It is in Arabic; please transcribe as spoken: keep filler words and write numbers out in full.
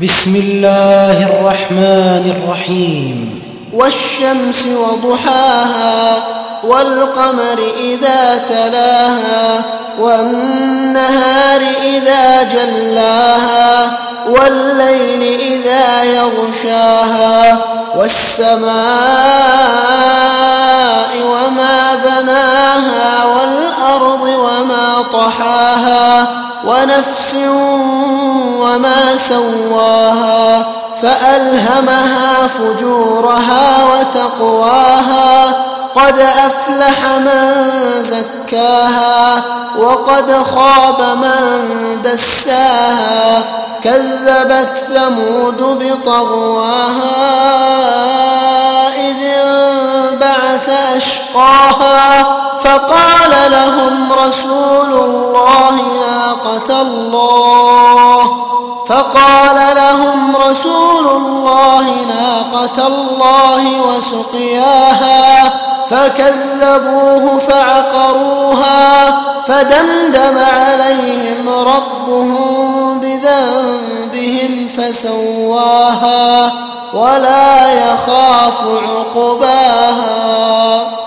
بسم الله الرحمن الرحيم. والشمس وضحاها والقمر إذا تلاها والنهار إذا جلاها والليل إذا يغشاها والسماء وما بناها والأرض وما طحاها ونفس وما سواها فألهمها فجورها وتقواها قد أفلح من زكاها وقد خاب من دساها كذبت ثمود بطغواها إذ انبعث أشقاها فقال لهم رسول الله ناقة الله فقال لهم رسول الله ناقة الله وسقياها فكذبوه فعقروها فدمدم عليهم ربهم بذنبهم فسواها ولا يخاف عقباها.